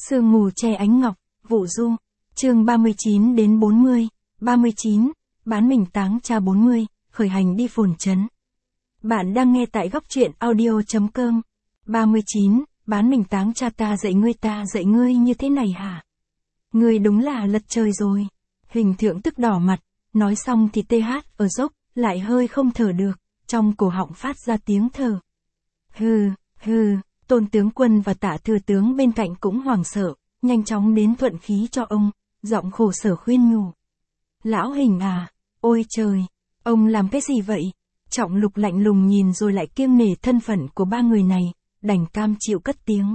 Sương mù che ánh ngọc, Vũ Du, chương 39 đến 40, 39, bán mình táng cha 40, khởi hành đi phồn trấn. Bạn đang nghe tại góc truyện audio.com. 39, bán mình táng cha ta dạy ngươi như thế này hả? Ngươi đúng là lật trời rồi. Hình Thượng tức đỏ mặt, nói xong thì TH ở dốc, lại hơi không thở được, trong cổ họng phát ra tiếng thở. Hừ, Tôn tướng quân và Tạ thừa tướng bên cạnh cũng hoảng sợ, nhanh chóng đến thuận khí cho ông, giọng khổ sở khuyên nhủ. Lão Hình à, ôi trời, ông làm cái gì vậy? Trọng Lục lạnh lùng nhìn rồi lại kiêng nể thân phận của ba người này, đành cam chịu cất tiếng.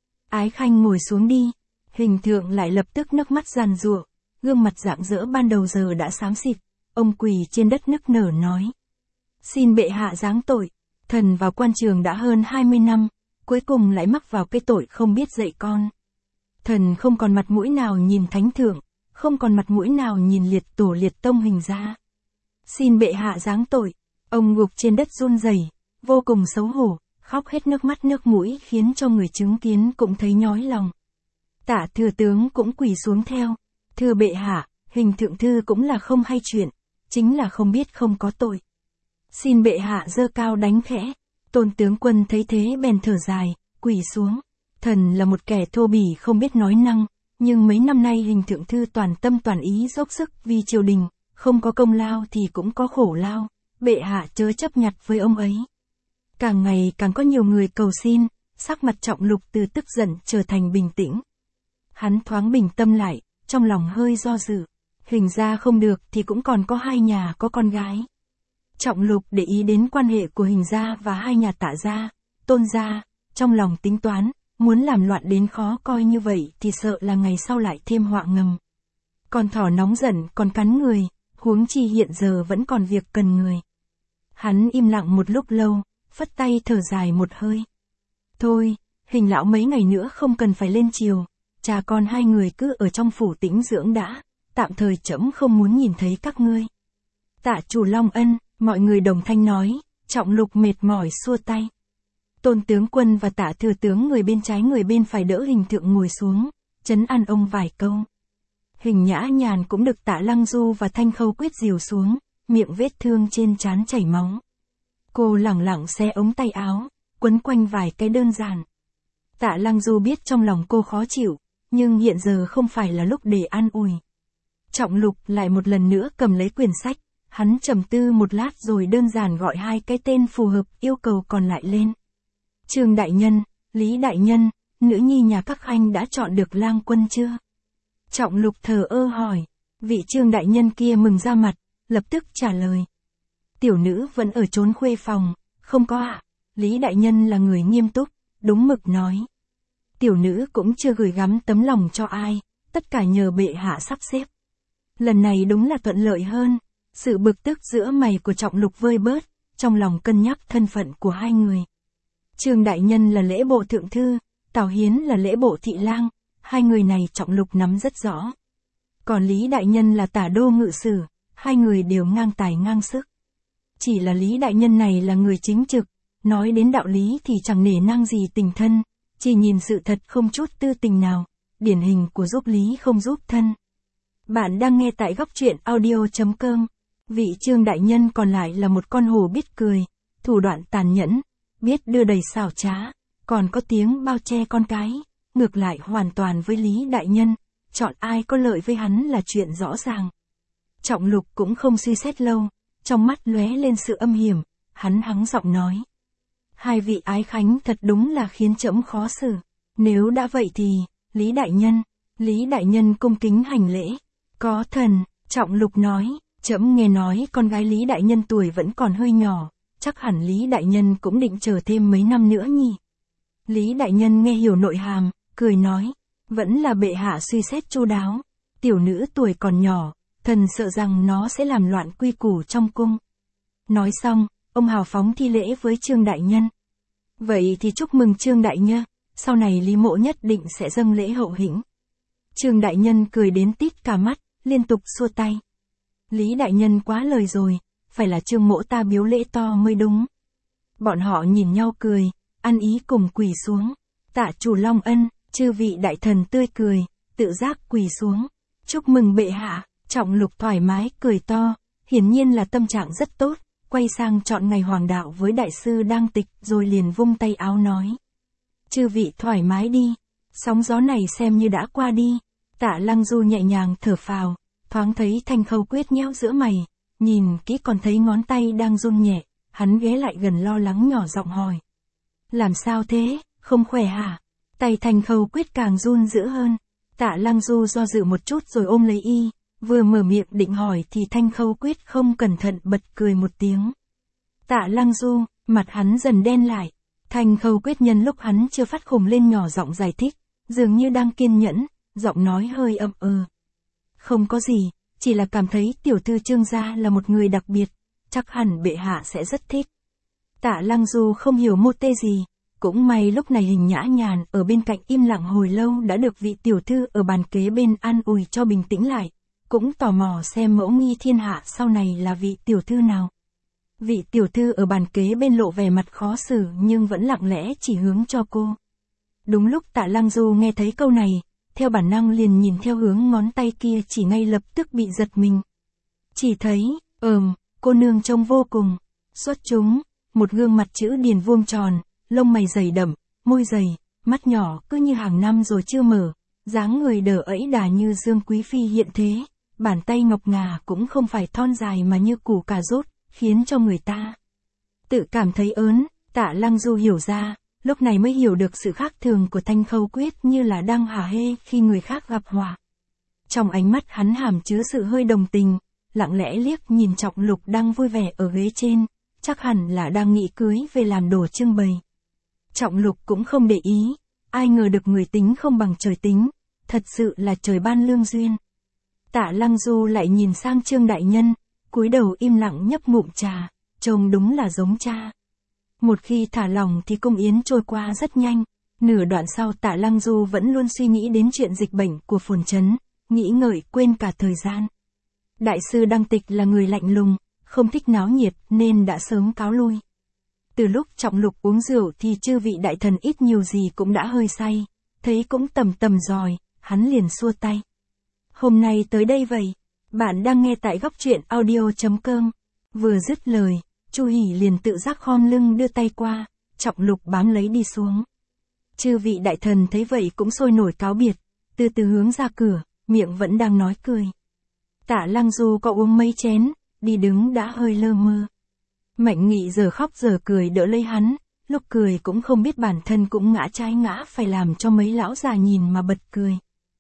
Ái Khanh ngồi xuống đi. Hình Thượng lại lập tức nước mắt giàn giụa, gương mặt rạng rỡ ban đầu giờ đã xám xịt, ông quỳ trên đất nức nở nói. Xin bệ hạ giáng tội, thần vào quan trường đã hơn 20 năm, cuối cùng lại mắc vào cái tội không biết dạy con. Thần không còn mặt mũi nào nhìn thánh thượng, không còn mặt mũi nào nhìn liệt tổ liệt tông Hình gia. Xin bệ hạ giáng tội, ông gục trên đất run rẩy, vô cùng xấu hổ, khóc hết nước mắt nước mũi khiến cho người chứng kiến cũng thấy nhói lòng. Tạ thừa tướng cũng quỳ xuống theo. Thưa bệ hạ, Hình thượng thư cũng là không hay chuyện, chính là không biết không có tội. Xin bệ hạ giơ cao đánh khẽ. Tôn tướng quân thấy thế bèn thở dài, quỳ xuống. Thần là một kẻ thô bỉ không biết nói năng, nhưng mấy năm nay Hình thượng thư toàn tâm toàn ý dốc sức vì triều đình, không có công lao thì cũng có khổ lao, bệ hạ chớ chấp nhặt với ông ấy. Càng ngày càng có nhiều người cầu xin, sắc mặt Trọng Lục từ tức giận trở thành bình tĩnh. Hắn thoáng bình tâm lại, trong lòng hơi do dự. Hình gia không được thì cũng còn có hai nhà có con gái. Trọng Lục để ý đến quan hệ của Hình gia và hai nhà Tạ gia, Tôn gia, trong lòng tính toán, muốn làm loạn đến khó coi như vậy thì sợ là ngày sau lại thêm họa ngầm. Con thỏ nóng giận còn cắn người, huống chi hiện giờ vẫn còn việc cần người. Hắn im lặng một lúc lâu, phất tay thở dài một hơi. Thôi, Hình lão mấy ngày nữa không cần phải lên triều, cha con hai người cứ ở trong phủ tĩnh dưỡng đã, tạm thời trẫm không muốn nhìn thấy các ngươi. Tạ chủ Long ân, mọi người đồng thanh nói. Trọng Lục mệt mỏi xua tay. Tôn tướng quân và Tạ thừa tướng người bên trái người bên phải đỡ Hình thượng ngồi xuống, trấn an ông vài câu. Hình Nhã Nhàn cũng được Tạ Lăng Du và Thanh Khâu Quyết dìu xuống, miệng vết thương trên trán chảy máu. Cô lẳng lặng xé ống tay áo, quấn quanh vài cái đơn giản. Tạ Lăng Du biết trong lòng cô khó chịu, nhưng hiện giờ không phải là lúc để an ủi. Trọng Lục lại một lần nữa cầm lấy quyển sách, hắn trầm tư một lát rồi đơn giản gọi hai cái tên phù hợp yêu cầu còn lại lên. Trương đại nhân, Lý đại nhân, nữ nhi nhà các khanh đã chọn được lang quân chưa? Trọng Lục thờ ơ hỏi. Vị Trương đại nhân kia mừng ra mặt, lập tức trả lời. Tiểu nữ vẫn ở trốn khuê phòng, không có ạ. Lý đại nhân là người nghiêm túc, đúng mực nói. Tiểu nữ cũng chưa gửi gắm tấm lòng cho ai, tất cả nhờ bệ hạ sắp xếp. Lần này đúng là thuận lợi hơn. Sự bực tức giữa mày của Trọng Lục vơi bớt, trong lòng cân nhắc thân phận của hai người. Trương đại nhân là lễ bộ thượng thư, Tào Hiến là lễ bộ thị lang, hai người này Trọng Lục nắm rất rõ. Còn Lý đại nhân là tả đô ngự sử, hai người đều ngang tài ngang sức. Chỉ là Lý đại nhân này là người chính trực, nói đến đạo lý thì chẳng nể nang gì tình thân, chỉ nhìn sự thật không chút tư tình nào, điển hình của giúp lý không giúp thân. Bạn đang nghe tại góc truyện audio.com. Vị Trương đại nhân còn lại là một con hổ biết cười, thủ đoạn tàn nhẫn, biết đưa đẩy xảo trá, còn có tiếng bao che con cái, ngược lại hoàn toàn với Lý đại nhân, chọn ai có lợi với hắn là chuyện rõ ràng. Trọng Lục cũng không suy xét lâu, trong mắt lóe lên sự âm hiểm, hắn hắng giọng nói. Hai vị ái khánh thật đúng là khiến trẫm khó xử. Nếu đã vậy thì, Lý đại nhân cung kính hành lễ. Có thần, Trọng Lục nói, trẫm nghe nói con gái Lý đại nhân tuổi vẫn còn hơi nhỏ, chắc hẳn Lý đại nhân cũng định chờ thêm mấy năm nữa nhỉ. Lý đại nhân nghe hiểu nội hàm, cười nói, vẫn là bệ hạ suy xét chu đáo, tiểu nữ tuổi còn nhỏ, thần sợ rằng nó sẽ làm loạn quy củ trong cung. Nói xong, ông hào phóng thi lễ với Trương đại nhân. Vậy thì chúc mừng Trương đại nhân, sau này Lý mộ nhất định sẽ dâng lễ hậu hĩnh. Trương đại nhân cười đến tít cả mắt, liên tục xua tay. Lý đại nhân quá lời rồi, phải là Trương mỗ ta biếu lễ to mới đúng. Bọn họ nhìn nhau cười, ăn ý cùng quỳ xuống. Tạ chủ Long ân, Chư vị đại thần tươi cười, tự giác quỳ xuống. Chúc mừng bệ hạ, Trọng Lục thoải mái cười to, hiển nhiên là tâm trạng rất tốt, quay sang chọn ngày hoàng đạo với đại sư đang tịch rồi liền vung tay áo nói. Chư vị thoải mái đi, sóng gió này xem như đã qua đi. Tạ Lăng Du nhẹ nhàng thở phào, thoáng thấy Thanh Khâu Quyết nheo giữa mày, nhìn kỹ còn thấy ngón tay đang run nhẹ, hắn ghé lại gần lo lắng nhỏ giọng hỏi. Làm sao thế, không khỏe hả? Tay Thanh Khâu Quyết càng run dữ hơn. Tạ Lăng Du do dự một chút rồi ôm lấy y, vừa mở miệng định hỏi thì Thanh Khâu Quyết không cẩn thận bật cười một tiếng. Tạ Lăng Du, mặt hắn dần đen lại. Thanh Khâu Quyết nhân lúc hắn chưa phát khùng lên nhỏ giọng giải thích, dường như đang kiên nhẫn, giọng nói hơi ậm ừ. Không có gì, chỉ là cảm thấy tiểu thư Trương gia là một người đặc biệt, chắc hẳn bệ hạ sẽ rất thích. Tạ Lăng Du không hiểu mô tê gì, cũng may lúc này Hình Nhã Nhàn ở bên cạnh im lặng hồi lâu đã được vị tiểu thư ở bàn kế bên an ủi cho bình tĩnh lại, cũng tò mò xem mẫu nghi thiên hạ sau này là vị tiểu thư nào. Vị tiểu thư ở bàn kế bên lộ vẻ mặt khó xử nhưng vẫn lặng lẽ chỉ hướng cho cô. Đúng lúc Tạ Lăng Du nghe thấy câu này, theo bản năng liền nhìn theo hướng ngón tay kia chỉ ngay lập tức bị giật mình. Chỉ thấy, cô nương trông vô cùng xuất chúng, một gương mặt chữ điền vuông tròn, lông mày dày đậm, môi dày, mắt nhỏ cứ như hàng năm rồi chưa mở, dáng người đờ ẫy đà như Dương Quý Phi hiện thế, bàn tay ngọc ngà cũng không phải thon dài mà như củ cà rốt, khiến cho người ta tự cảm thấy ớn. Tạ Lăng Du hiểu ra, lúc này mới hiểu được sự khác thường của Thanh Khâu Quyết như là đang hả hê khi người khác gặp họa. Trong ánh mắt hắn hàm chứa sự hơi đồng tình, lặng lẽ liếc nhìn Trọng Lục đang vui vẻ ở ghế trên, chắc hẳn là đang nghĩ cưới về làm đồ trưng bày. Trọng Lục cũng không để ý, ai ngờ được người tính không bằng trời tính, thật sự là trời ban lương duyên. Tạ Lăng Du lại nhìn sang Trương đại nhân, cúi đầu im lặng nhấp ngụm trà, trông đúng là giống cha. Một khi thả lòng thì cung yến trôi qua rất nhanh, nửa đoạn sau Tạ Lăng Du vẫn luôn suy nghĩ đến chuyện dịch bệnh của phồn trấn, nghĩ ngợi quên cả thời gian. Đại sư Đăng Tịch là người lạnh lùng, không thích náo nhiệt nên đã sớm cáo lui. Từ lúc Trọng Lục uống rượu thì chư vị đại thần ít nhiều gì cũng đã hơi say, thấy cũng tầm tầm rồi, hắn liền xua tay. Hôm nay tới đây vậy, bạn đang nghe tại góc truyện audio.com. Vừa dứt lời, Chu Hỉ liền tự giác khom lưng đưa tay qua, Trọng Lục bám lấy đi xuống. Chư vị đại thần thấy vậy cũng sôi nổi cáo biệt, từ từ hướng ra cửa, miệng vẫn đang nói cười. Tạ Lăng Du có uống mấy chén, đi đứng đã hơi lơ mơ. Mạnh Nghị giờ khóc giờ cười đỡ lấy hắn, lúc cười cũng không biết bản thân cũng ngã trái ngã phải làm cho mấy lão già nhìn mà bật cười.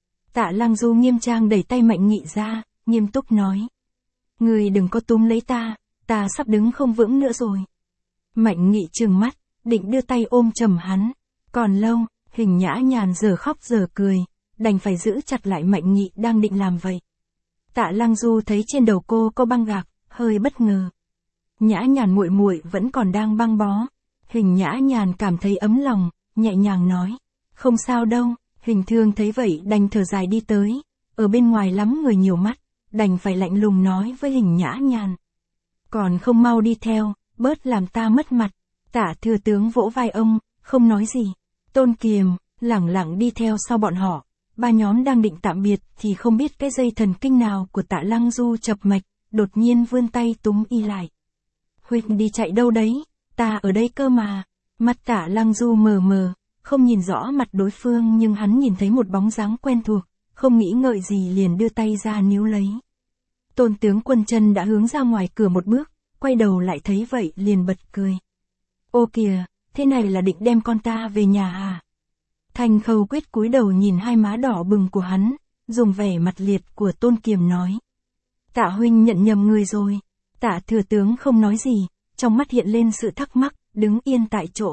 Tạ Lăng Du nghiêm trang đẩy tay Mạnh Nghị ra, nghiêm túc nói. Người đừng có túm lấy ta sắp đứng không vững nữa rồi. Mạnh Nghị trừng mắt, định đưa tay ôm chầm hắn. Còn lâu, Hình Nhã Nhàn giờ khóc giờ cười, đành phải giữ chặt lại Mạnh Nghị đang định làm vậy. Tạ Lăng Du thấy trên đầu cô có băng gạc, hơi bất ngờ. Nhã Nhàn muội muội vẫn còn đang băng bó. Hình Nhã Nhàn cảm thấy ấm lòng, nhẹ nhàng nói. Không sao đâu. Hình Thương thấy vậy đành thở dài đi tới. Ở bên ngoài lắm người nhiều mắt, đành phải lạnh lùng nói với Hình Nhã Nhàn. Còn không mau đi theo, bớt làm ta mất mặt. Tạ thừa tướng vỗ vai ông, không nói gì. Tôn Kiềm, lẳng lặng đi theo sau bọn họ. Ba nhóm đang định tạm biệt thì không biết cái dây thần kinh nào của Tạ Lăng Du chập mạch, đột nhiên vươn tay túm y lại. Huynh đi chạy đâu đấy, ta ở đây cơ mà. Mặt Tạ Lăng Du mờ mờ, không nhìn rõ mặt đối phương nhưng hắn nhìn thấy một bóng dáng quen thuộc, không nghĩ ngợi gì liền đưa tay ra níu lấy. Tôn tướng quân chân đã hướng ra ngoài cửa một bước, quay đầu lại thấy vậy liền bật cười. Ô kìa, thế này là định đem con ta về nhà à? Thanh Khâu Quyết cúi đầu nhìn hai má đỏ bừng của hắn, dùng vẻ mặt liệt của Tôn Kiềm nói. Tạ huynh nhận nhầm người rồi. Tạ thừa tướng không nói gì, trong mắt hiện lên sự thắc mắc, đứng yên tại chỗ.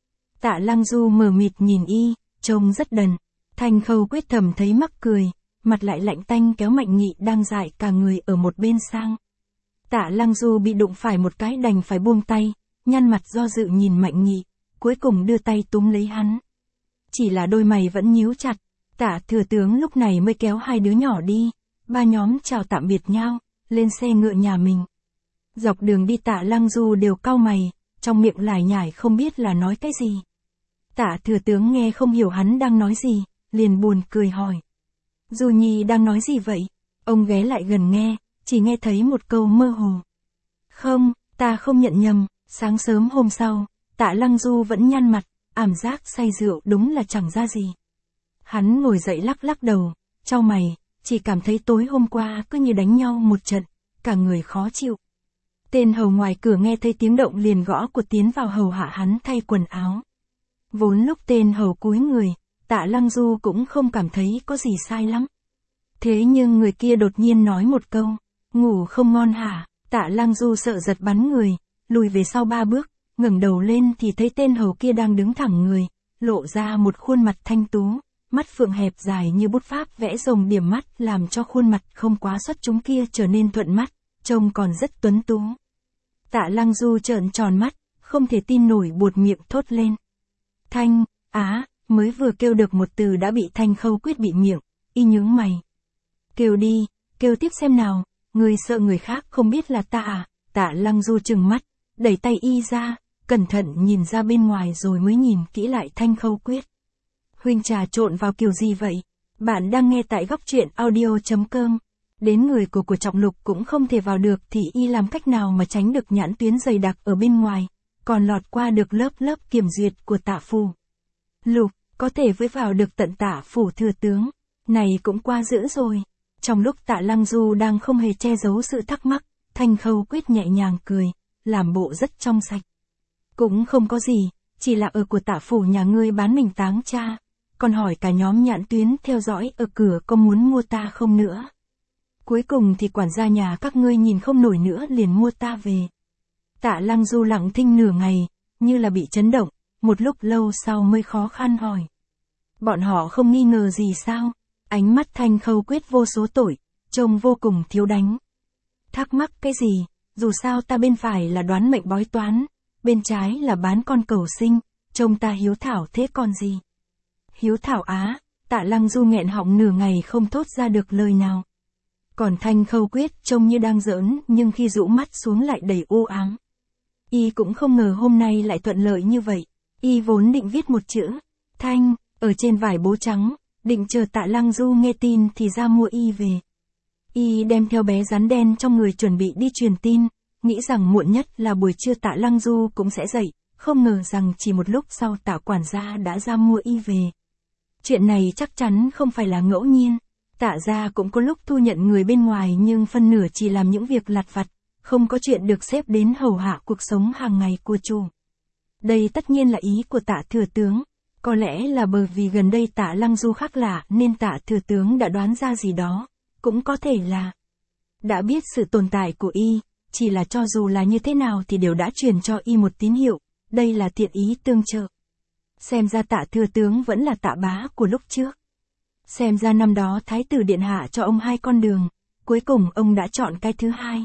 Tạ Lăng Du mờ mịt nhìn y, trông rất đần. Thanh Khâu Quyết thầm thấy mắc cười, mặt lại lạnh tanh kéo Mạnh Nghị đang dại cả người ở một bên sang. Tạ Lăng Du bị đụng phải một cái đành phải buông tay, nhăn mặt do dự nhìn Mạnh Nghị, cuối cùng đưa tay túm lấy hắn. Chỉ là đôi mày vẫn nhíu chặt, Tạ thừa tướng lúc này mới kéo hai đứa nhỏ đi, ba nhóm chào tạm biệt nhau, lên xe ngựa nhà mình. Dọc đường đi Tạ Lăng Du đều cau mày, trong miệng lải nhải không biết là nói cái gì. Tạ thừa tướng nghe không hiểu hắn đang nói gì, liền buồn cười hỏi. Du Nhi đang nói gì vậy? Ông ghé lại gần nghe, chỉ nghe thấy một câu mơ hồ. Không, ta không nhận nhầm, sáng sớm hôm sau, Tạ Lăng Du vẫn nhăn mặt, ảm giác say rượu đúng là chẳng ra gì. Hắn ngồi dậy lắc lắc đầu, chau mày, chỉ cảm thấy tối hôm qua cứ như đánh nhau một trận, cả người khó chịu. Tên hầu ngoài cửa nghe thấy tiếng động liền gõ của tiến vào hầu hạ hắn thay quần áo. Vốn lúc tên hầu cúi người, Tạ Lăng Du cũng không cảm thấy có gì sai lắm. Thế nhưng người kia đột nhiên nói một câu, ngủ không ngon hả? Tạ Lăng Du sợ giật bắn người, lùi về sau 3 bước, ngẩng đầu lên thì thấy tên hầu kia đang đứng thẳng người, lộ ra một khuôn mặt thanh tú, mắt phượng hẹp dài như bút pháp vẽ rồng điểm mắt làm cho khuôn mặt không quá xuất chúng kia trở nên thuận mắt, trông còn rất tuấn tú. Tạ Lăng Du trợn tròn mắt, không thể tin nổi buột miệng thốt lên. Thanh, mới vừa kêu được một từ đã bị Thanh Khâu Quyết bị miệng, y nhướng mày. Kêu đi, kêu tiếp xem nào, người sợ người khác không biết là ta à? Tạ Lăng Du trừng mắt, đẩy tay y ra, cẩn thận nhìn ra bên ngoài rồi mới nhìn kỹ lại Thanh Khâu Quyết. Huynh trà trộn vào kiểu gì vậy? Bạn đang nghe tại góc truyện audio.com. Đến người của Trọng Lục cũng không thể vào được thì y làm cách nào mà tránh được nhãn tuyến dày đặc ở bên ngoài, còn lọt qua được lớp lớp kiểm duyệt của Tạ phủ. Lục, có thể với vào được tận Tạ phủ thừa tướng, này cũng qua dữ rồi. Trong lúc Tạ Lăng Du đang không hề che giấu sự thắc mắc, Thanh Khâu Quyết nhẹ nhàng cười, làm bộ rất trong sạch. Cũng không có gì, chỉ là ở của Tạ phủ nhà ngươi bán mình táng cha, còn hỏi cả nhóm nhãn tuyến theo dõi ở cửa có muốn mua ta không nữa. Cuối cùng thì quản gia nhà các ngươi nhìn không nổi nữa liền mua ta về. Tạ Lăng Du lặng thinh nửa ngày, như là bị chấn động, một lúc lâu sau mới khó khăn hỏi. Bọn họ không nghi ngờ gì sao? Ánh mắt Thanh Khâu Quyết vô số tội, trông vô cùng thiếu đánh. Thắc mắc cái gì? Dù sao ta bên phải là đoán mệnh bói toán, bên trái là bán con cầu sinh, trông ta hiếu thảo thế còn gì? Hiếu thảo á? Tạ Lăng Du nghẹn họng nửa ngày không thốt ra được lời nào. Còn Thanh Khâu Quyết trông như đang giỡn nhưng khi rũ mắt xuống lại đầy u ám. Y cũng không ngờ hôm nay lại thuận lợi như vậy. Y vốn định viết một chữ Thanh ở trên vải bố trắng, định chờ Tạ Lăng Du nghe tin thì ra mua y về. Y đem theo bé rắn đen trong người chuẩn bị đi truyền tin, nghĩ rằng muộn nhất là buổi trưa Tạ Lăng Du cũng sẽ dậy, không ngờ rằng chỉ một lúc sau Tạ quản gia đã ra mua y về. Chuyện này chắc chắn không phải là ngẫu nhiên. Tạ gia cũng có lúc thu nhận người bên ngoài nhưng phân nửa chỉ làm những việc lặt vặt, không có chuyện được xếp đến hầu hạ cuộc sống hàng ngày của chủ. Đây tất nhiên là ý của Tạ thừa tướng, có lẽ là bởi vì gần đây Tạ Lăng Du khác lạ nên Tạ thừa tướng đã đoán ra gì đó, cũng có thể là đã biết sự tồn tại của y, chỉ là cho dù là như thế nào thì đều đã truyền cho y một tín hiệu, đây là thiện ý tương trợ. Xem ra Tạ thừa tướng vẫn là Tạ bá của lúc trước. Xem ra năm đó Thái tử Điện Hạ cho ông 2 con đường, cuối cùng ông đã chọn cái thứ 2.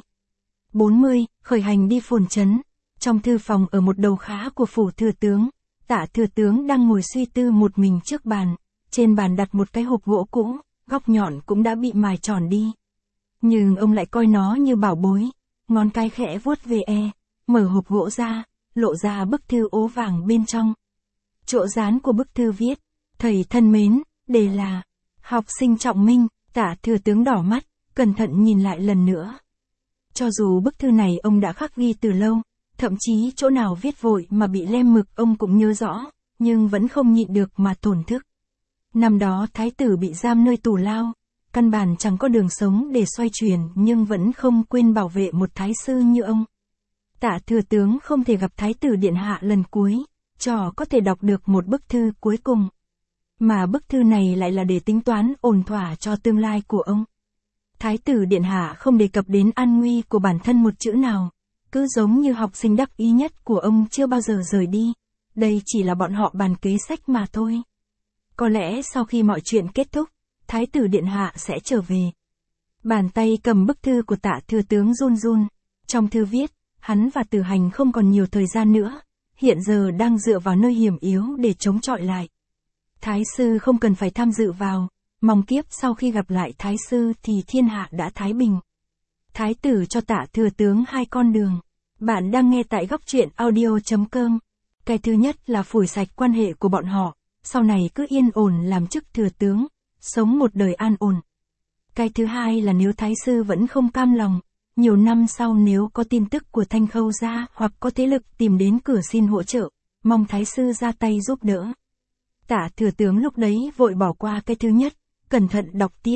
40, khởi hành đi Phồn Trấn. Trong thư phòng ở một đầu khá của phủ thừa tướng, Tạ thừa tướng đang ngồi suy tư một mình trước bàn, trên bàn đặt một cái hộp gỗ cũ, góc nhọn cũng đã bị mài tròn đi. Nhưng ông lại coi nó như bảo bối, ngón cái khẽ vuốt về mở hộp gỗ ra, lộ ra bức thư ố vàng bên trong. Chỗ dán của bức thư viết, thầy thân mến, đề là học sinh Trọng Minh. Tạ thừa tướng đỏ mắt, cẩn thận nhìn lại lần nữa. Cho dù bức thư này ông đã khắc ghi từ lâu, thậm chí chỗ nào viết vội mà bị lem mực ông cũng nhớ rõ, nhưng vẫn không nhịn được mà thổn thức. Năm đó thái tử bị giam nơi tù lao, căn bản chẳng có đường sống để xoay chuyển nhưng vẫn không quên bảo vệ một thái sư như ông. Tạ thừa tướng không thể gặp Thái tử Điện Hạ lần cuối, cho có thể đọc được một bức thư cuối cùng. Mà bức thư này lại là để tính toán ổn thỏa cho tương lai của ông. Thái tử Điện Hạ không đề cập đến an nguy của bản thân một chữ nào, cứ giống như học sinh đắc ý nhất của ông chưa bao giờ rời đi. Đây chỉ là bọn họ bàn kế sách mà thôi. Có lẽ sau khi mọi chuyện kết thúc, Thái tử Điện Hạ sẽ trở về. Bàn tay cầm bức thư của Tạ thừa tướng run run. Trong thư viết, hắn và Tử Hành không còn nhiều thời gian nữa, hiện giờ đang dựa vào nơi hiểm yếu để chống chọi lại. Thái sư không cần phải tham dự vào, mong kiếp sau khi gặp lại Thái sư thì thiên hạ đã thái bình. Thái tử cho Tạ thừa tướng 2 con đường. Bạn đang nghe tại góc truyện audio.com. Cái thứ nhất là phủi sạch quan hệ của bọn họ, sau này cứ yên ổn làm chức thừa tướng, sống một đời an ổn. Cái thứ hai là nếu thái sư vẫn không cam lòng, nhiều năm sau nếu có tin tức của Thanh Khâu gia hoặc có thế lực tìm đến cửa xin hỗ trợ, mong thái sư ra tay giúp đỡ. Tạ thừa tướng lúc đấy vội bỏ qua cái thứ nhất, cẩn thận đọc tiếp.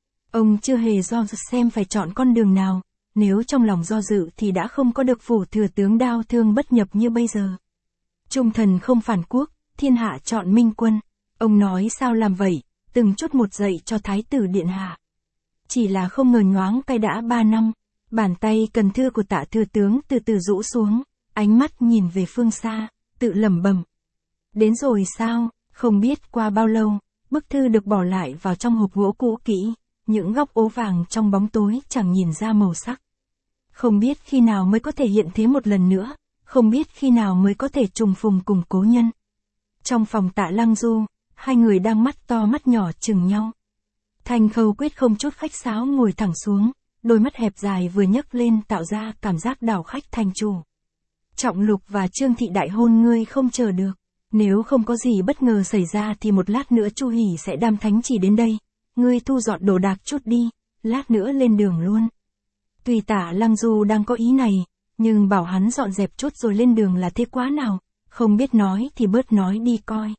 Ông chưa hề do dự xem phải chọn con đường nào, nếu trong lòng do dự thì đã không có được phủ thừa tướng đao thương bất nhập như bây giờ. Trung thần không phản quốc, thiên hạ chọn minh quân. Ông nói sao làm vậy, từng chút một dạy cho thái tử điện hạ. Chỉ là không ngờ nhoáng cái đã 3 năm, bàn tay cần thư của Tạ thừa tướng từ từ rũ xuống, ánh mắt nhìn về phương xa, tự lẩm bẩm. Đến rồi sao, không biết qua bao lâu, bức thư được bỏ lại vào trong hộp gỗ cũ kỹ, những góc ố vàng trong bóng tối chẳng nhìn ra màu sắc. Không biết khi nào mới có thể hiện thế một lần nữa, không biết khi nào mới có thể trùng phùng cùng cố nhân. Trong phòng Tạ Lăng Du, hai người đang mắt to mắt nhỏ chừng nhau. Thanh Khâu Quyết không chút khách sáo ngồi thẳng xuống, đôi mắt hẹp dài vừa nhấc lên tạo ra cảm giác đảo khách thành chủ. Trọng Lục và Trương Thị đại hôn ngươi không chờ được. Nếu không có gì bất ngờ xảy ra thì một lát nữa Chu Hỷ sẽ đam thánh chỉ đến đây. Ngươi thu dọn đồ đạc chút đi, lát nữa lên đường luôn. Tuy Tạ Lăng Du đang có ý này, nhưng bảo hắn dọn dẹp chút rồi lên đường là thế quá nào, không biết nói thì bớt nói đi coi.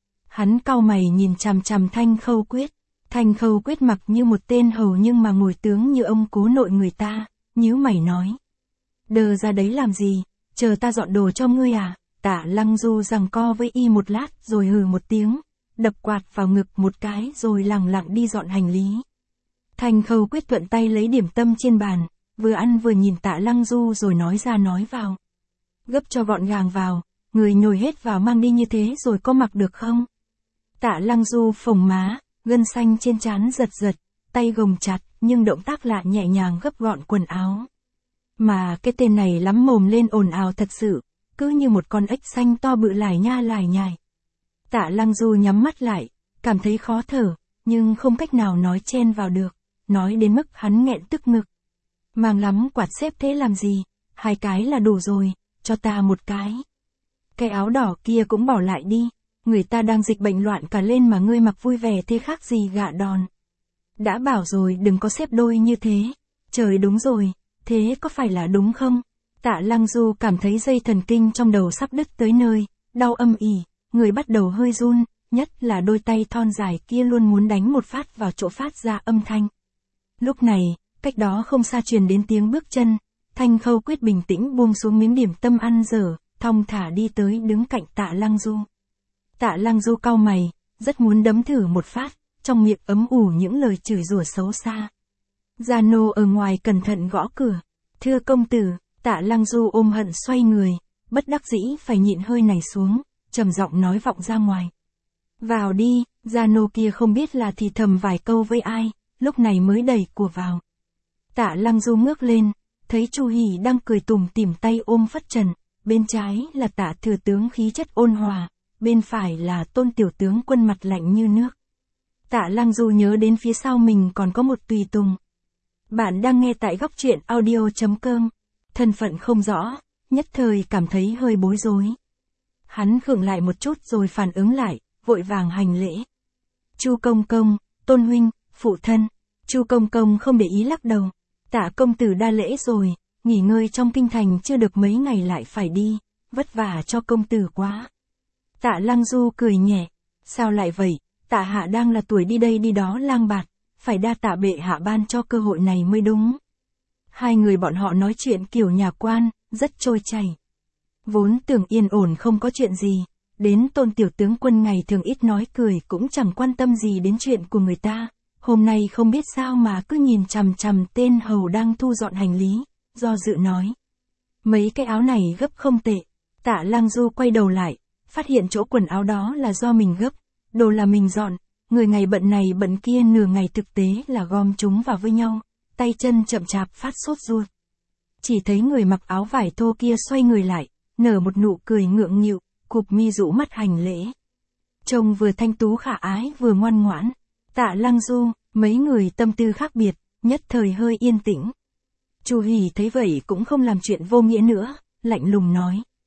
Hắn cau mày nhìn chằm chằm Thanh Khâu Quyết. Thanh Khâu Quyết mặc như một tên hầu nhưng mà ngồi tướng như ông cố nội người ta, nhíu mày nói. Đờ ra đấy làm gì, chờ ta dọn đồ cho ngươi à? Tạ Lăng Du giằng co với y một lát rồi hừ một tiếng, đập quạt vào ngực một cái rồi lẳng lặng đi dọn hành lý. Thanh Khâu Quyết thuận tay lấy điểm tâm trên bàn, vừa ăn vừa nhìn Tạ Lăng Du rồi nói ra nói vào. Gấp cho gọn gàng vào, người nhồi hết vào mang đi như thế rồi có mặc được không? Tạ Lăng Du phồng má, gân xanh trên trán giật giật, tay gồng chặt nhưng động tác lạ nhẹ nhàng gấp gọn quần áo. Mà cái tên này lắm mồm lên ồn ào thật sự, cứ như một con ếch xanh to bự lải nha lải nhải. Tạ Lăng Du nhắm mắt lại, cảm thấy khó thở, nhưng không cách nào nói chen vào được, nói đến mức hắn nghẹn tức ngực. Mang lắm quạt xếp thế làm gì, 2 cái là đủ rồi, cho ta 1 cái. Cái áo đỏ kia cũng bỏ lại đi, người ta đang dịch bệnh loạn cả lên mà ngươi mặc vui vẻ thế khác gì gạ đòn. Đã bảo rồi đừng có xếp đôi như thế, trời đúng rồi, thế có phải là đúng không? Tạ Lăng Du cảm thấy dây thần kinh trong đầu sắp đứt tới nơi, đau âm ỉ, người bắt đầu hơi run, nhất là đôi tay thon dài kia luôn muốn đánh một phát vào chỗ phát ra âm thanh. Lúc này, cách đó không xa truyền đến tiếng bước chân, Thanh Khâu Quyết bình tĩnh buông xuống miếng điểm tâm ăn dở, thong thả đi tới đứng cạnh Tạ Lăng Du. Tạ Lăng Du cau mày, rất muốn đấm thử một phát, trong miệng ấm ủ những lời chửi rủa xấu xa. Gia nô ở ngoài cẩn thận gõ cửa. Thưa công tử. Tạ Lăng Du ôm hận xoay người, bất đắc dĩ phải nhịn hơi này xuống, trầm giọng nói vọng ra ngoài. Vào đi, gia nô kia không biết là thì thầm vài câu với ai, lúc này mới đẩy của vào. Tạ Lăng Du ngước lên, thấy Chu Hỷ đang cười tủm tỉm tay ôm phất trần, bên trái là Tạ thừa tướng khí chất ôn hòa, bên phải là Tôn tiểu tướng quân mặt lạnh như nước. Tạ Lăng Du nhớ đến phía sau mình còn có một tùy tùng. Bạn đang nghe tại góc truyện audio.com. Thân phận không rõ, nhất thời cảm thấy hơi bối rối. Hắn khựng lại một chút rồi phản ứng lại, vội vàng hành lễ. Chu công công, Tôn huynh, phụ thân. Chu công công không để ý lắc đầu. Tạ công tử đa lễ rồi, nghỉ ngơi trong kinh thành chưa được mấy ngày lại phải đi, vất vả cho công tử quá. Tạ Lăng Du cười nhẹ, sao lại vậy, Tạ hạ đang là tuổi đi đây đi đó lang bạt, phải đa tạ bệ hạ ban cho cơ hội này mới đúng. Hai người bọn họ nói chuyện kiểu nhà quan, rất trôi chảy. Vốn tưởng yên ổn không có chuyện gì, đến Tôn tiểu tướng quân ngày thường ít nói cười cũng chẳng quan tâm gì đến chuyện của người ta. Hôm nay không biết sao mà cứ nhìn chằm chằm tên hầu đang thu dọn hành lý, do dự nói. Mấy cái áo này gấp không tệ. Tạ Lăng Du quay đầu lại, phát hiện chỗ quần áo đó là do mình gấp, đồ là mình dọn, người ngày bận này bận kia nửa ngày thực tế là gom chúng vào với nhau, tay chân chậm chạp phát sốt ruột. Chỉ thấy người mặc áo vải thô kia xoay người lại, nở một nụ cười ngượng nghịu, cụp mi rũ mắt hành lễ. Trông vừa thanh tú khả ái vừa ngoan ngoãn. Tạ Lăng Du, mấy người tâm tư khác biệt, nhất thời hơi yên tĩnh. Chu Hỷ thấy vậy cũng không làm chuyện vô nghĩa nữa, lạnh lùng nói.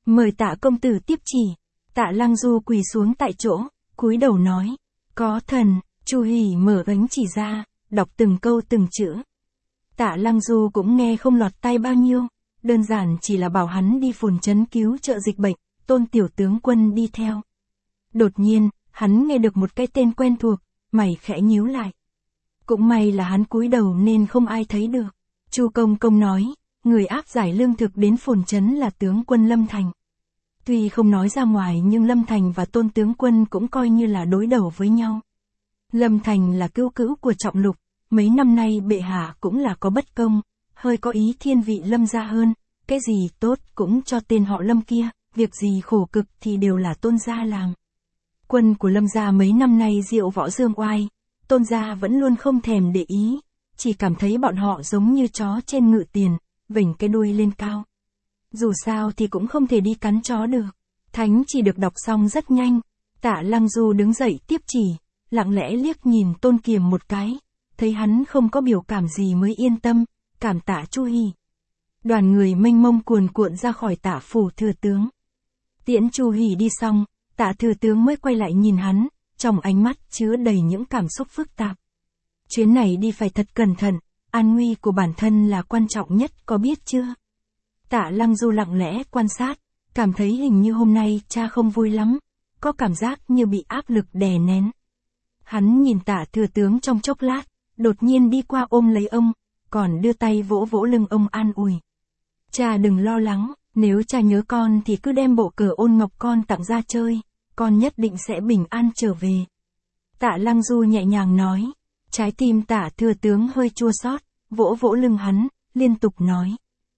Mời Tạ công tử tiếp chỉ. Tạ Lăng Du quỳ xuống tại chỗ, cúi đầu nói. Có thần. Chu Hỉ mở gánh chỉ ra, đọc từng câu từng chữ. Tạ Lăng Du cũng nghe không lọt tai bao nhiêu, đơn giản chỉ là bảo hắn đi Phồn trấn cứu trợ dịch bệnh, Tôn tiểu tướng quân đi theo. Đột nhiên, hắn nghe được một cái tên quen thuộc, mày khẽ nhíu lại. Cũng may là hắn cúi đầu nên không ai thấy được. Chu Công Công nói, người áp giải lương thực đến Phồn trấn là tướng quân Lâm Thành. Tuy không nói ra ngoài nhưng Lâm Thành và Tôn tướng quân cũng coi như là đối đầu với nhau. Lâm Thành là cứu cữu của Trọng Lục, mấy năm nay bệ hạ cũng là có bất công, hơi có ý thiên vị Lâm gia hơn, cái gì tốt cũng cho tên họ Lâm kia, việc gì khổ cực thì đều là Tôn gia làm. Quân của Lâm gia mấy năm nay diệu võ dương oai, Tôn gia vẫn luôn không thèm để ý, chỉ cảm thấy bọn họ giống như chó trên ngự tiền, vểnh cái đuôi lên cao. Dù sao thì cũng không thể đi cắn chó được. Thánh chỉ được đọc xong rất nhanh, Tạ Lăng Du đứng dậy tiếp chỉ, lặng lẽ liếc nhìn Tôn Kiềm một cái, thấy hắn không có biểu cảm gì mới yên tâm, cảm tạ Chu Hỉ. Đoàn người mênh mông cuồn cuộn ra khỏi Tạ phủ thừa tướng. Tiễn Chu Hỉ đi xong, Tạ thừa tướng mới quay lại nhìn hắn, trong ánh mắt chứa đầy những cảm xúc phức tạp. Chuyến này đi phải thật cẩn thận, an nguy của bản thân là quan trọng nhất, có biết chưa? Tạ Lăng Du lặng lẽ quan sát, cảm thấy hình như hôm nay cha không vui lắm, có cảm giác như bị áp lực đè nén. Hắn nhìn Tạ thừa tướng trong chốc lát, đột nhiên đi qua ôm lấy ông, còn đưa tay vỗ vỗ lưng ông an ủi. Cha đừng lo lắng, nếu cha nhớ con thì cứ đem bộ cờ Ôn Ngọc con tặng ra chơi, con nhất định sẽ bình an trở về. Tạ Lăng Du nhẹ nhàng nói, trái tim Tạ thừa tướng hơi chua xót, vỗ vỗ lưng hắn, liên tục nói.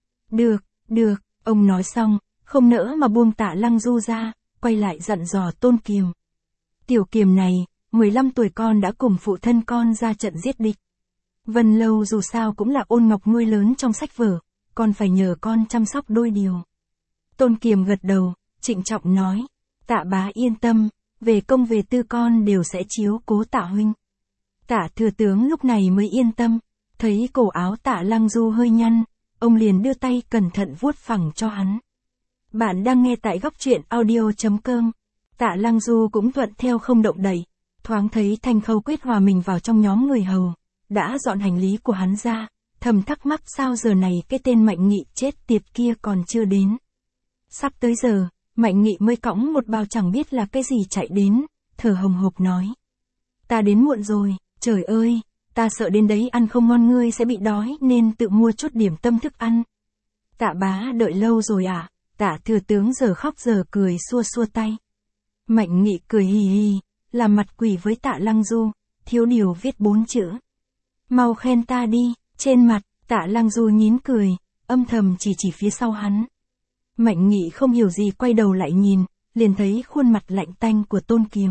Được, ông nói xong, không nỡ mà buông Tạ Lăng Du ra, quay lại dặn dò Tôn Kiềm. Tiểu Kiềm này, 15 tuổi con đã cùng phụ thân con ra trận giết địch. Vân Lâu dù sao cũng là Ôn Ngọc nuôi lớn trong sách vở, con phải nhờ con chăm sóc đôi điều. Tôn Kiềm gật đầu, trịnh trọng nói, Tạ bá yên tâm, về công về tư con đều sẽ chiếu cố Tạ huynh. Tạ thừa tướng lúc này mới yên tâm, thấy cổ áo Tạ Lăng Du hơi nhăn, ông liền đưa tay cẩn thận vuốt phẳng cho hắn. Bạn đang nghe tại góc truyện audio.com. Tạ Lăng Du cũng thuận theo không động đậy, thoáng thấy Thanh Khâu Quyết hòa mình vào trong nhóm người hầu, đã dọn hành lý của hắn ra, thầm thắc mắc sao giờ này cái tên Mạnh Nghị chết tiệt kia còn chưa đến. Sắp tới giờ, Mạnh Nghị mới cõng một bao chẳng biết là cái gì chạy đến, thở hồng hộc nói. Ta đến muộn rồi, trời ơi, ta sợ đến đấy ăn không ngon ngươi sẽ bị đói nên tự mua chút điểm tâm thức ăn. Tạ bá đợi lâu rồi à? Tạ thừa tướng giờ khóc giờ cười xua xua tay. Mạnh Nghị cười hì hì, làm mặt quỷ với Tạ Lăng Du, thiếu điều viết 4 chữ. Mau khen ta đi, trên mặt, Tạ Lăng Du nhín cười, âm thầm chỉ phía sau hắn. Mạnh Nghị không hiểu gì quay đầu lại nhìn, liền thấy khuôn mặt lạnh tanh của Tôn Kiềm.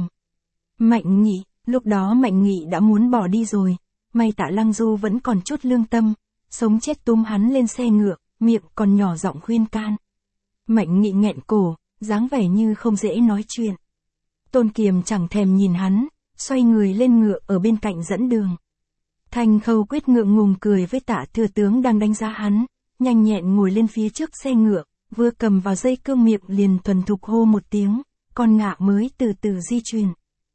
Mạnh Nghị, lúc đó Mạnh Nghị đã muốn bỏ đi rồi, may Tạ Lăng Du vẫn còn chút lương tâm, sống chết túm hắn lên xe ngựa, miệng còn nhỏ giọng khuyên can. Mạnh Nghị nghẹn cổ, dáng vẻ như không dễ nói chuyện. Tôn Kiềm chẳng thèm nhìn hắn, xoay người lên ngựa ở bên cạnh dẫn đường. Thanh Khâu Quyết ngượng ngùng cười với Tạ thừa tướng đang đánh giá hắn, nhanh nhẹn ngồi lên phía trước xe ngựa, vừa cầm vào dây cương miệng liền thuần thục hô một tiếng, con ngựa mới từ từ di chuyển.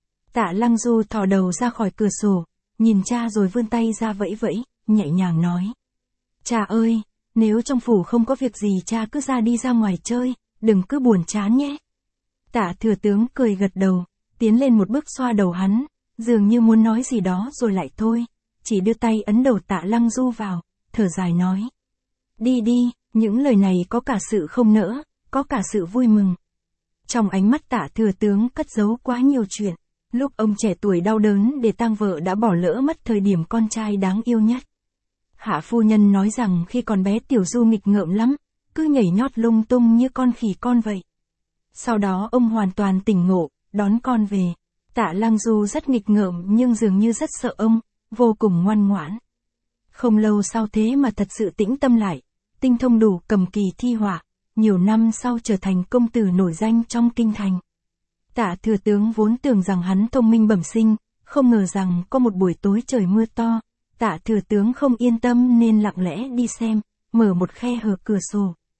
Tạ Lăng Du thò đầu ra khỏi cửa sổ, nhìn cha rồi vươn tay ra vẫy vẫy, nhẹ nhàng nói. Cha ơi, nếu trong phủ không có việc gì cha cứ đi ra ngoài chơi, đừng cứ buồn chán nhé. Tạ thừa tướng cười gật đầu, tiến lên một bước xoa đầu hắn, dường như muốn nói gì đó rồi lại thôi, chỉ đưa tay ấn đầu Tạ Lăng Du vào, thở dài nói. Đi đi, những lời này có cả sự không nỡ, có cả sự vui mừng. Trong ánh mắt Tạ thừa tướng cất giấu quá nhiều chuyện, lúc ông trẻ tuổi đau đớn để tang vợ đã bỏ lỡ mất thời điểm con trai đáng yêu nhất. Hạ phu nhân nói rằng khi còn bé Tiểu Du nghịch ngợm lắm, cứ nhảy nhót lung tung như con khỉ con vậy. Sau đó ông hoàn toàn tỉnh ngộ, đón con về. Tạ Lăng Du rất nghịch ngợm nhưng dường như rất sợ ông, vô cùng ngoan ngoãn. Không lâu sau thế mà thật sự tĩnh tâm lại, tinh thông đủ cầm kỳ thi họa, nhiều năm sau trở thành công tử nổi danh trong kinh thành. Tạ thừa tướng vốn tưởng rằng hắn thông minh bẩm sinh, không ngờ rằng có một buổi tối trời mưa to, Tạ thừa tướng không yên tâm nên lặng lẽ đi xem, mở một khe hở cửa sổ.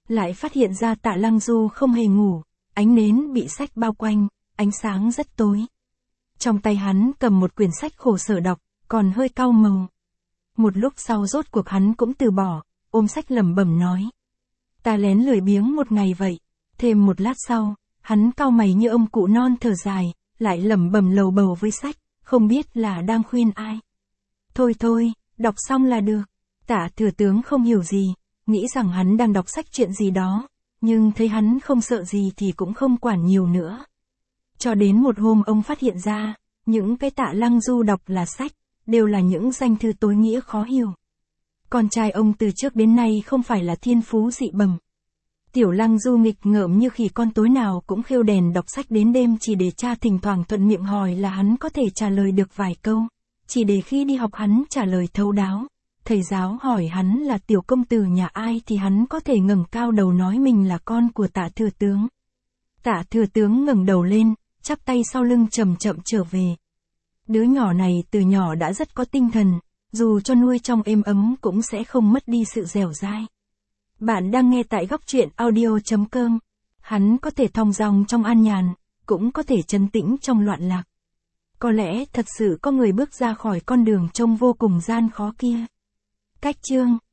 lại phát hiện ra Tạ Lăng Du không hề ngủ, ánh nến bị sách bao quanh, ánh sáng rất tối. Trong tay hắn cầm một quyển sách khổ sở đọc, còn hơi cau màu. Một lúc sau rốt cuộc hắn cũng từ bỏ, ôm sách lẩm bẩm nói. Ta lén lười biếng một ngày vậy. Thêm một lát sau, hắn cau mày như ông cụ non thở dài, lại lẩm bẩm lầu bầu với sách, không biết là đang khuyên ai. Thôi thôi, đọc xong là được. Tạ Thừa Tướng không hiểu gì, nghĩ rằng hắn đang đọc sách chuyện gì đó, nhưng thấy hắn không sợ gì thì cũng không quản nhiều nữa. Cho đến một hôm ông phát hiện ra, những cái Tạ Lăng Du đọc là sách, đều là những danh thư tối nghĩa khó hiểu. Con trai ông từ trước đến nay không phải là thiên phú dị bẩm. Tiểu Lăng Du nghịch ngợm như khỉ con, tối nào cũng khêu đèn đọc sách đến đêm chỉ để cha thỉnh thoảng thuận miệng hỏi là hắn có thể trả lời được vài câu, chỉ để khi đi học hắn trả lời thấu đáo. Thầy giáo hỏi hắn là tiểu công tử nhà ai thì hắn có thể ngẩng cao đầu nói mình là con của Tạ Thừa Tướng. Tạ Thừa Tướng ngẩng đầu lên, chắp tay sau lưng chậm chậm trở về. Đứa nhỏ này từ nhỏ đã rất có tinh thần, dù cho nuôi trong êm ấm cũng sẽ không mất đi sự dẻo dai. Bạn đang nghe tại góc truyện audio.com. Hắn có thể thong dong trong an nhàn, cũng có thể trấn tĩnh trong loạn lạc. Có lẽ thật sự có người bước ra khỏi con đường trông vô cùng gian khó kia. Cách chương